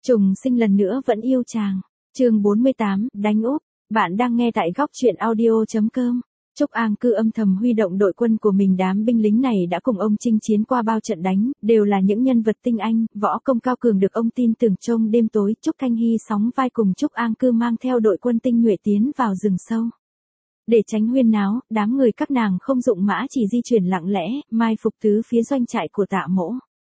Trùng sinh lần nữa vẫn yêu chàng. Chương 48, đánh úp. Bạn đang nghe tại góc truyện audio.com. Trúc An Cư âm thầm huy động đội quân của mình, đám binh lính này đã cùng ông chinh chiến qua bao trận đánh, đều là những nhân vật tinh anh, võ công cao cường được ông tin tưởng trong đêm tối. Trúc Thanh Hy sóng vai cùng Trúc An Cư mang theo đội quân tinh nhuệ tiến vào rừng sâu. Để tránh huyên náo, đám người các nàng không dụng mã, chỉ di chuyển lặng lẽ, mai phục tứ phía doanh trại của Tạ Mỗ.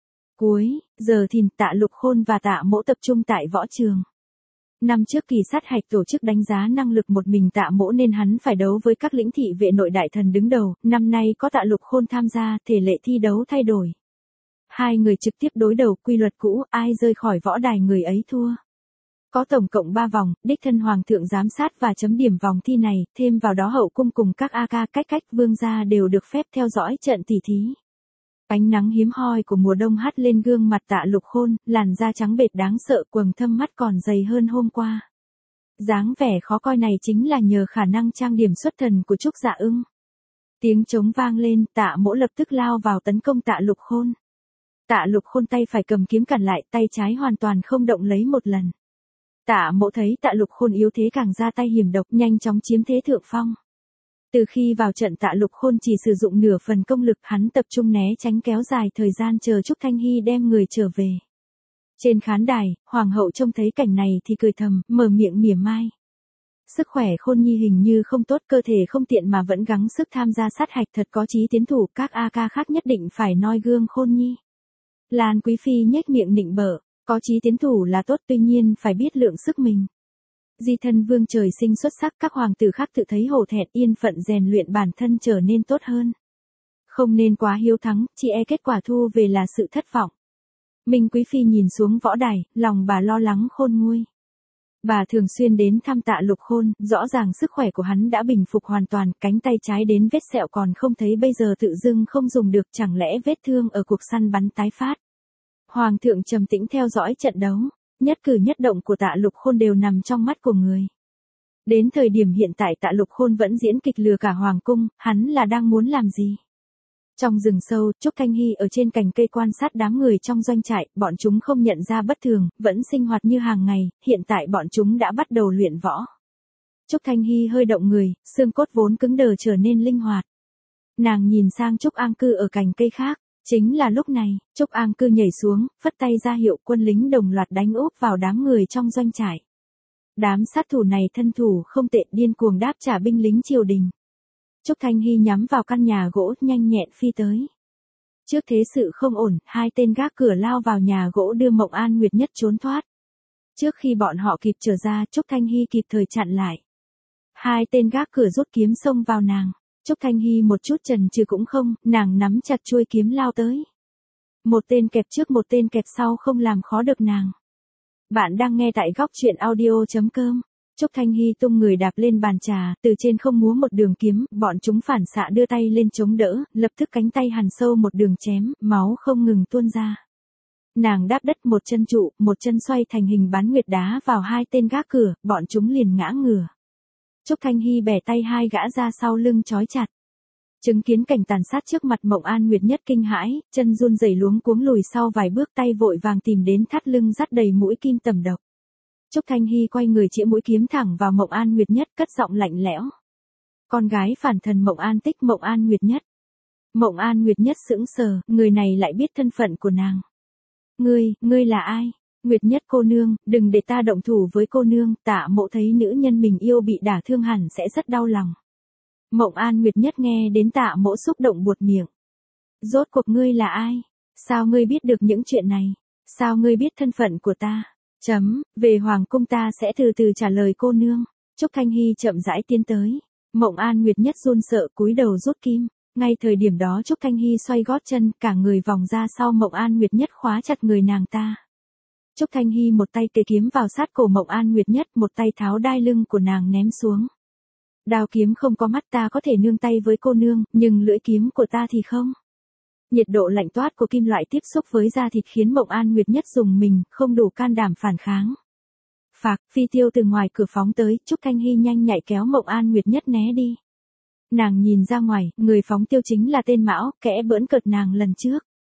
Cuối giờ thìn, Tạ Lục Khôn và Tạ Mỗ tập trung tại võ trường. Năm trước kỳ sát hạch tổ chức đánh giá năng lực một mình Tạ Mỗ nên hắn phải đấu với các lĩnh thị vệ nội đại thần đứng đầu, năm nay có Tạ Lục Khôn tham gia, thể lệ thi đấu thay đổi. Hai người trực tiếp đối đầu, quy luật cũ, ai rơi khỏi võ đài người ấy thua. Có tổng cộng 3 vòng, đích thân hoàng thượng giám sát và chấm điểm vòng thi này, thêm vào đó hậu cung cùng các cách vương gia đều được phép theo dõi trận tỉ thí. Ánh nắng hiếm hoi của mùa đông hắt lên gương mặt Tạ Lục Khôn, làn da trắng bệch đáng sợ, quầng thâm mắt còn dày hơn hôm qua. Dáng vẻ khó coi này chính là nhờ khả năng trang điểm xuất thần của Trúc Dạ Ưng. Tiếng trống vang lên, Tạ Mỗ lập tức lao vào tấn công Tạ Lục Khôn. Tạ Lục Khôn tay phải cầm kiếm cản lại, tay trái hoàn toàn không động lấy một lần. Tạ Mỗ thấy Tạ Lục Khôn yếu thế càng ra tay hiểm độc, nhanh chóng chiếm thế thượng phong. Từ khi vào trận, Tạ Lục Khôn chỉ sử dụng nửa phần công lực, hắn tập trung né tránh, kéo dài thời gian chờ Trúc Thanh Hy đem người trở về. Trên khán đài, hoàng hậu trông thấy cảnh này thì cười thầm, mở miệng mỉa mai. Sức khỏe Khôn Nhi hình như không tốt, cơ thể không tiện mà vẫn gắng sức tham gia sát hạch, thật có chí tiến thủ, các khác nhất định phải noi gương Khôn Nhi. Lan Quý Phi nhếch miệng nịnh bợ, có chí tiến thủ là tốt, tuy nhiên phải biết lượng sức mình. Di Thân Vương trời sinh xuất sắc, các hoàng tử khác tự thấy hổ thẹn, yên phận rèn luyện bản thân trở nên tốt hơn. Không nên quá hiếu thắng, chỉ e kết quả thu về là sự thất vọng. Minh Quý Phi nhìn xuống võ đài, lòng bà lo lắng khôn nguôi. Bà thường xuyên đến thăm Tạ Lục Khôn, rõ ràng sức khỏe của hắn đã bình phục hoàn toàn, cánh tay trái đến vết sẹo còn không thấy, bây giờ tự dưng không dùng được, chẳng lẽ vết thương ở cuộc săn bắn tái phát. Hoàng thượng trầm tĩnh theo dõi trận đấu. Nhất cử nhất động của Tạ Lục Khôn đều nằm trong mắt của người. Đến thời điểm hiện tại Tạ Lục Khôn vẫn diễn kịch lừa cả hoàng cung, hắn là đang muốn làm gì? Trong rừng sâu, Trúc Thanh Hy ở trên cành cây quan sát đám người trong doanh trại, bọn chúng không nhận ra bất thường, vẫn sinh hoạt như hàng ngày, hiện tại bọn chúng đã bắt đầu luyện võ. Trúc Thanh Hy hơi động người, xương cốt vốn cứng đờ trở nên linh hoạt. Nàng nhìn sang Trúc An Cư ở cành cây khác. Chính là lúc này, Trúc An Cư nhảy xuống, phất tay ra hiệu, quân lính đồng loạt đánh úp vào đám người trong doanh trại. Đám sát thủ này thân thủ không tệ, điên cuồng đáp trả binh lính triều đình. Trúc Thanh Hy nhắm vào căn nhà gỗ, nhanh nhẹn phi tới. Trước thế sự không ổn, hai tên gác cửa lao vào nhà gỗ đưa Mộng An Nguyệt Nhất trốn thoát. Trước khi bọn họ kịp trở ra, Trúc Thanh Hy kịp thời chặn lại. Hai tên gác cửa rút kiếm xông vào nàng. Trúc Thanh Hy một chút chần chừ cũng không, nàng nắm chặt chuôi kiếm lao tới. Một tên kẹp trước một tên kẹp sau không làm khó được nàng. Bạn đang nghe tại góc truyện audio.com. Trúc Thanh Hy tung người đạp lên bàn trà, từ trên không múa một đường kiếm, bọn chúng phản xạ đưa tay lên chống đỡ, lập tức cánh tay hằn sâu một đường chém, máu không ngừng tuôn ra. Nàng đáp đất một chân trụ, một chân xoay thành hình bán nguyệt đá vào hai tên gác cửa, bọn chúng liền ngã ngửa. Trúc Thanh Hy bẻ tay hai gã ra sau lưng trói chặt. Chứng kiến cảnh tàn sát trước mặt, Mộng An Nguyệt Nhất kinh hãi, chân run rẩy luống cuống lùi sau vài bước, tay vội vàng tìm đến thắt lưng dắt đầy mũi kim tầm độc. Trúc Thanh Hy quay người chĩa mũi kiếm thẳng vào Mộng An Nguyệt Nhất, cất giọng lạnh lẽo. Con gái phản thần Mộng An Tích, Mộng An Nguyệt Nhất. Mộng An Nguyệt Nhất sững sờ, người này lại biết thân phận của nàng. Ngươi là ai? Nguyệt Nhất cô nương, đừng để ta động thủ với cô nương. Tạ Mộ thấy nữ nhân mình yêu bị đả thương hẳn sẽ rất đau lòng. Mộng An Nguyệt Nhất nghe đến Tạ Mộ xúc động buột miệng. Rốt cuộc ngươi là ai? Sao ngươi biết được những chuyện này? Sao ngươi biết thân phận của ta? Về hoàng cung ta sẽ từ từ trả lời cô nương. Trúc Thanh Hy chậm rãi tiến tới. Mộng An Nguyệt Nhất run sợ cúi đầu rút kim. Ngay thời điểm đó Trúc Thanh Hy xoay gót chân, cả người vòng ra sau Mộng An Nguyệt Nhất khóa chặt người nàng ta. Trúc Thanh Hy một tay kề kiếm vào sát cổ Mộng An Nguyệt Nhất, một tay tháo đai lưng của nàng ném xuống. Đao kiếm không có mắt, ta có thể nương tay với cô nương, nhưng lưỡi kiếm của ta thì không. Nhiệt độ lạnh toát của kim loại tiếp xúc với da thịt khiến Mộng An Nguyệt Nhất rùng mình, không đủ can đảm phản kháng. Phạc, phi tiêu từ ngoài cửa phóng tới, Trúc Thanh Hy nhanh nhạy kéo Mộng An Nguyệt Nhất né đi. Nàng nhìn ra ngoài, người phóng tiêu chính là tên Mão, kẽ bỡn cợt nàng lần trước.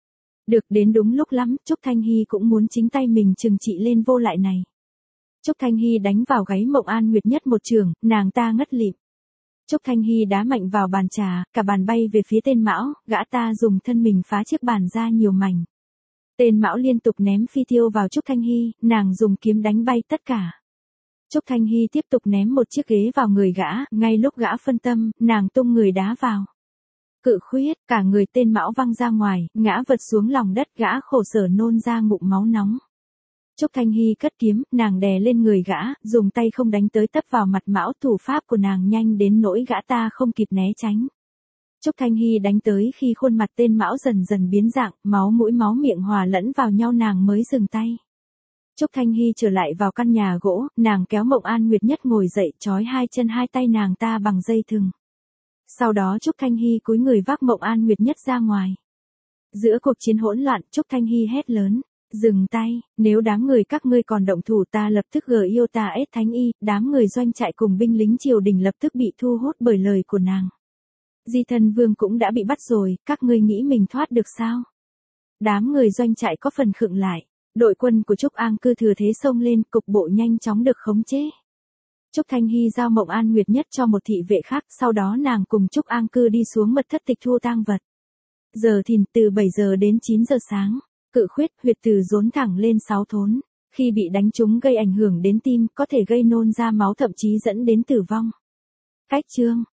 Được đến đúng lúc lắm, Trúc Thanh Hy cũng muốn chính tay mình trừng trị lên vô lại này. Trúc Thanh Hy đánh vào gáy Mộng An Nguyệt Nhất một chưởng, nàng ta ngất lịm. Trúc Thanh Hy đá mạnh vào bàn trà, cả bàn bay về phía tên Mão, gã ta dùng thân mình phá chiếc bàn ra nhiều mảnh. Tên Mão liên tục ném phi tiêu vào Trúc Thanh Hy, nàng dùng kiếm đánh bay tất cả. Trúc Thanh Hy tiếp tục ném một chiếc ghế vào người gã, ngay lúc gã phân tâm, nàng tung người đá vào. Cự khuyết, cả người tên Mão văng ra ngoài, ngã vật xuống lòng đất, gã khổ sở nôn ra ngụm máu nóng. Trúc Thanh Hy cất kiếm, nàng đè lên người gã, dùng tay không đánh tới tấp vào mặt Mão, thủ pháp của nàng nhanh đến nỗi gã ta không kịp né tránh. Trúc Thanh Hy đánh tới khi khuôn mặt tên Mão dần dần biến dạng, máu mũi máu miệng hòa lẫn vào nhau nàng mới dừng tay. Trúc Thanh Hy trở lại vào căn nhà gỗ, nàng kéo Mộng An Nguyệt Nhất ngồi dậy, trói hai chân hai tay nàng ta bằng dây thừng. Sau đó Trúc Thanh Hy cúi người vác Mộng An Nguyệt Nhất ra ngoài. Giữa cuộc chiến hỗn loạn, Trúc Thanh Hy hét lớn. Dừng tay, nếu đám người các ngươi còn động thủ ta lập tức gờ yêu ta ết thánh y, đám người doanh trại cùng binh lính triều đình lập tức bị thu hút bởi lời của nàng. Di Thân Vương cũng đã bị bắt rồi, các ngươi nghĩ mình thoát được sao? Đám người doanh trại có phần khựng lại, đội quân của Trúc An Cư thừa thế xông lên, cục bộ nhanh chóng được khống chế. Trúc Thanh Hy giao Mộng An Nguyệt Nhất cho một thị vệ khác, sau đó nàng cùng Trúc An Cư đi xuống mật thất tịch thu tang vật. Giờ thìn từ 7 giờ đến 9 giờ sáng. Cự khuyết, huyệt từ rốn thẳng lên 6 thốn. Khi bị đánh trúng gây ảnh hưởng đến tim, có thể gây nôn ra máu thậm chí dẫn đến tử vong. Cách chương